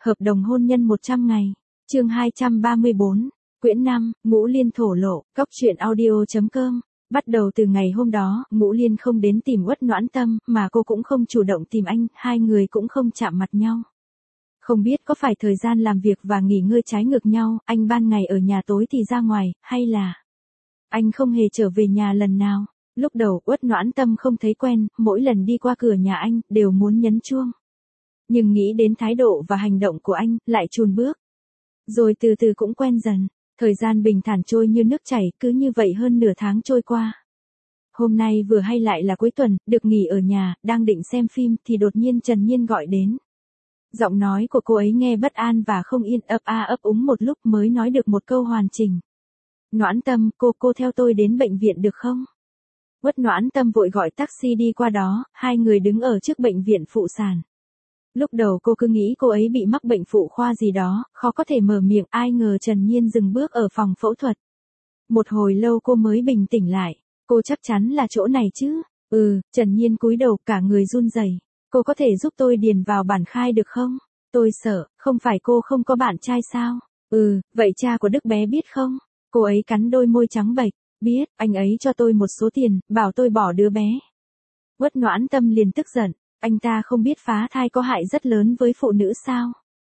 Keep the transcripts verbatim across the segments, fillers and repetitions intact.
Hợp đồng hôn nhân một trăm ngày. Chương hai trăm ba mươi bốn. Quyển năm, Ngũ Liên thổ lộ, Cóc truyện audio chấm com. Bắt đầu từ ngày hôm đó, Ngũ Liên không đến tìm Uất Noãn Tâm, mà cô cũng không chủ động tìm anh, hai người cũng không chạm mặt nhau. Không biết có phải thời gian làm việc và nghỉ ngơi trái ngược nhau, anh ban ngày ở nhà tối thì ra ngoài, hay là anh không hề trở về nhà lần nào. Lúc đầu Uất Noãn Tâm không thấy quen, mỗi lần đi qua cửa nhà anh, đều muốn nhấn chuông. Nhưng nghĩ đến thái độ và hành động của anh, lại chùn bước. Rồi từ từ cũng quen dần, thời gian bình thản trôi như nước chảy, cứ như vậy hơn nửa tháng trôi qua. Hôm nay vừa hay lại là cuối tuần, được nghỉ ở nhà, đang định xem phim thì đột nhiên Trần Nhiên gọi đến. Giọng nói của cô ấy nghe bất an và không yên, ấp a ấp úng một lúc mới nói được một câu hoàn chỉnh. Noãn Tâm, cô, cô theo tôi đến bệnh viện được không? Uất Noãn Tâm vội gọi taxi đi qua đó, hai người đứng ở trước bệnh viện phụ sản. Lúc đầu cô cứ nghĩ cô ấy bị mắc bệnh phụ khoa gì đó, khó có thể mở miệng, ai ngờ Trần Nhiên dừng bước ở phòng phẫu thuật. Một hồi lâu cô mới bình tĩnh lại, cô chắc chắn là chỗ này chứ? Ừ, Trần Nhiên cúi đầu, cả người run rẩy. Cô có thể giúp tôi điền vào bản khai được không? Tôi sợ, không phải cô không có bạn trai sao? Ừ, vậy cha của Đức bé biết không? Cô ấy cắn đôi môi trắng bệch, biết, anh ấy cho tôi một số tiền, bảo tôi bỏ đứa bé. Uất Noãn Tâm liền tức giận, anh ta không biết phá thai có hại rất lớn với phụ nữ sao?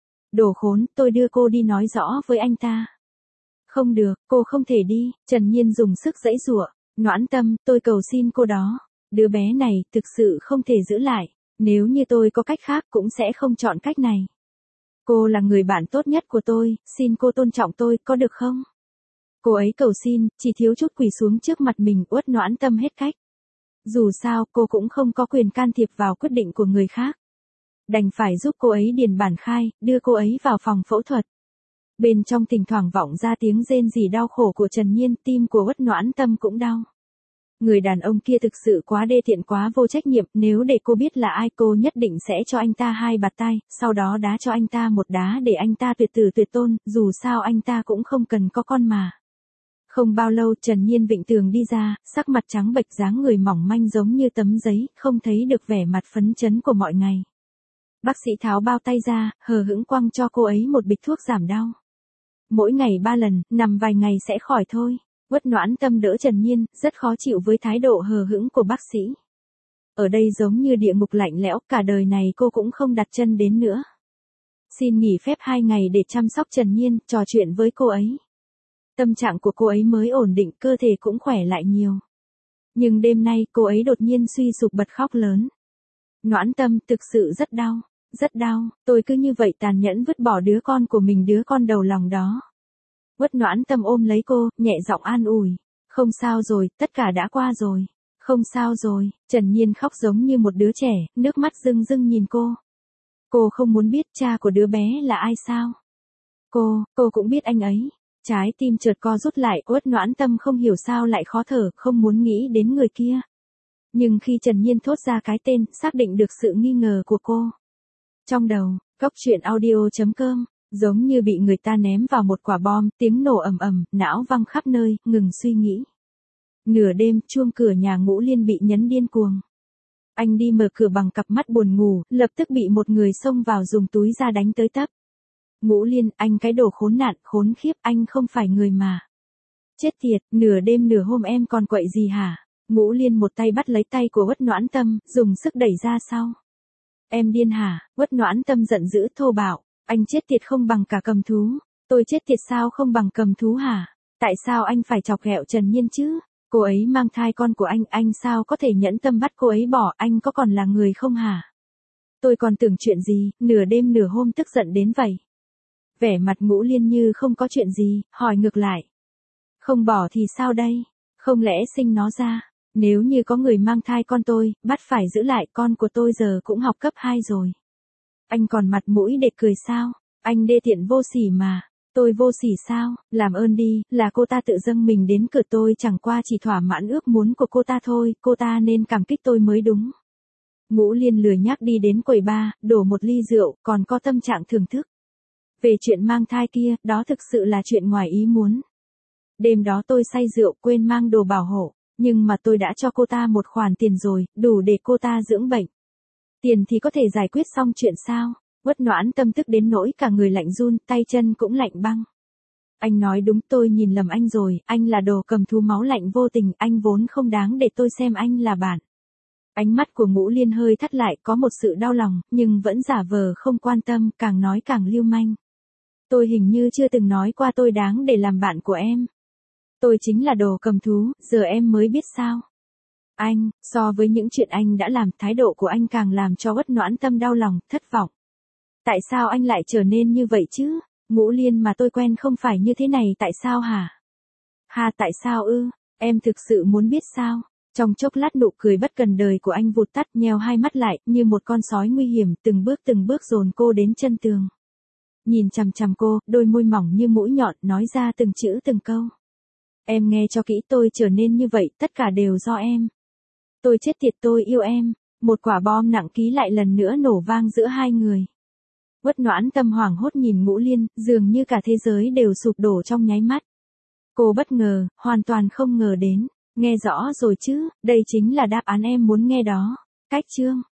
Đồ khốn, tôi đưa cô đi nói rõ với anh ta. Không được, cô không thể đi, Trần Nhiên dùng sức giãy giụa. Noãn Tâm, tôi cầu xin cô đó. Đứa bé này, thực sự không thể giữ lại. Nếu như tôi có cách khác cũng sẽ không chọn cách này. Cô là người bạn tốt nhất của tôi, xin cô tôn trọng tôi, có được không? Cô ấy cầu xin, chỉ thiếu chút quỳ xuống trước mặt mình. Uất Noãn Tâm hết cách. Dù sao, cô cũng không có quyền can thiệp vào quyết định của người khác. Đành phải giúp cô ấy điền bản khai, đưa cô ấy vào phòng phẫu thuật. Bên trong thỉnh thoảng vọng ra tiếng rên rỉ đau khổ của Trần Nhiên, tim của Uất Noãn Tâm cũng đau. Người đàn ông kia thực sự quá đê tiện, quá vô trách nhiệm, nếu để cô biết là ai, cô nhất định sẽ cho anh ta hai bạt tai, sau đó đá cho anh ta một đá để anh ta tuyệt tử tuyệt tôn, dù sao anh ta cũng không cần có con mà. Không bao lâu Trần Nhiên vịnh tường đi ra, sắc mặt trắng bệch, dáng người mỏng manh giống như tấm giấy, không thấy được vẻ mặt phấn chấn của mọi ngày. Bác sĩ tháo bao tay ra, hờ hững quăng cho cô ấy một bịch thuốc giảm đau. Mỗi ngày ba lần, nằm vài ngày sẽ khỏi thôi. Uất Noãn Tâm đỡ Trần Nhiên, rất khó chịu với thái độ hờ hững của bác sĩ. Ở đây giống như địa ngục lạnh lẽo, cả đời này cô cũng không đặt chân đến nữa. Xin nghỉ phép hai ngày để chăm sóc Trần Nhiên, trò chuyện với cô ấy. Tâm trạng của cô ấy mới ổn định, cơ thể cũng khỏe lại nhiều. Nhưng đêm nay cô ấy đột nhiên suy sụp bật khóc lớn. Noãn Tâm, thực sự rất đau, rất đau, tôi cứ như vậy tàn nhẫn vứt bỏ đứa con của mình, đứa con đầu lòng đó. Uất Noãn Tâm ôm lấy cô, nhẹ giọng an ủi. Không sao rồi, tất cả đã qua rồi. Không sao rồi, Trần Nhiên khóc giống như một đứa trẻ, nước mắt rưng rưng nhìn cô. Cô không muốn biết cha của đứa bé là ai sao? Cô, cô cũng biết anh ấy. Trái tim chợt co rút lại, Uất Noãn Tâm không hiểu sao lại khó thở, không muốn nghĩ đến người kia. Nhưng khi Trần Nhiên thốt ra cái tên, xác định được sự nghi ngờ của cô. Trong đầu, Cóc truyện audio chấm com, giống như bị người ta ném vào một quả bom, tiếng nổ ầm ầm, não văng khắp nơi, ngừng suy nghĩ. Nửa đêm, chuông cửa nhà Ngũ Liên bị nhấn điên cuồng. Anh đi mở cửa bằng cặp mắt buồn ngủ, lập tức bị một người xông vào dùng túi ra đánh tới tấp. Ngũ Liên, anh cái đồ khốn nạn, khốn khiếp, anh không phải người mà. Chết tiệt, nửa đêm nửa hôm em còn quậy gì hả? Ngũ Liên một tay bắt lấy tay của Uất Noãn Tâm, dùng sức đẩy ra sau. Em điên hả? Uất Noãn Tâm giận dữ thô bạo. Anh chết tiệt không bằng cả cầm thú. Tôi chết tiệt sao không bằng cầm thú hả? Tại sao anh phải chọc ghẹo Trần Nhiên chứ? Cô ấy mang thai con của anh, anh sao có thể nhẫn tâm bắt cô ấy bỏ, anh có còn là người không hả? Tôi còn tưởng chuyện gì, nửa đêm nửa hôm tức giận đến vậy. Vẻ mặt Ngũ Liên như không có chuyện gì, hỏi ngược lại. Không bỏ thì sao đây? Không lẽ sinh nó ra? Nếu như có người mang thai con tôi, bắt phải giữ lại, con của tôi giờ cũng học cấp hai rồi. Anh còn mặt mũi để cười sao? Anh đê tiện vô sỉ mà. Tôi vô sỉ sao? Làm ơn đi, là cô ta tự dâng mình đến cửa tôi, chẳng qua chỉ thỏa mãn ước muốn của cô ta thôi, cô ta nên cảm kích tôi mới đúng. Ngũ Liên lười nhác đi đến quầy bar, đổ một ly rượu, còn có tâm trạng thưởng thức. Về chuyện mang thai kia, đó thực sự là chuyện ngoài ý muốn. Đêm đó tôi say rượu, quên mang đồ bảo hộ, nhưng mà tôi đã cho cô ta một khoản tiền rồi, đủ để cô ta dưỡng bệnh. Tiền thì có thể giải quyết xong chuyện sao? Uất Noãn Tâm tức đến nỗi cả người lạnh run, tay chân cũng lạnh băng. Anh nói đúng, tôi nhìn lầm anh rồi, anh là đồ cầm thú máu lạnh vô tình, anh vốn không đáng để tôi xem anh là bạn. Ánh mắt của Ngũ Liên hơi thắt lại, có một sự đau lòng, nhưng vẫn giả vờ không quan tâm, càng nói càng lưu manh. Tôi hình như chưa từng nói qua tôi đáng để làm bạn của em. Tôi chính là đồ cầm thú, giờ em mới biết sao. Anh, so với những chuyện anh đã làm, thái độ của anh càng làm cho Uất Noãn Tâm đau lòng, thất vọng. Tại sao anh lại trở nên như vậy chứ? Ngũ Liên mà tôi quen không phải như thế này, tại sao hả? Ha, tại sao ư? Em thực sự muốn biết sao? Trong chốc lát nụ cười bất cần đời của anh vụt tắt, nheo hai mắt lại, như một con sói nguy hiểm, từng bước từng bước dồn cô đến chân tường. Nhìn chằm chằm cô, đôi môi mỏng như mũi nhọn, nói ra từng chữ từng câu. Em nghe cho kỹ, tôi trở nên như vậy, tất cả đều do em. Tôi chết tiệt, tôi yêu em. Một quả bom nặng ký lại lần nữa nổ vang giữa hai người. Uất Noãn Tâm hoảng hốt nhìn Ngũ Liên, dường như cả thế giới đều sụp đổ trong nháy mắt. Cô bất ngờ, hoàn toàn không ngờ đến. Nghe rõ rồi chứ, đây chính là đáp án em muốn nghe đó. Cách chương.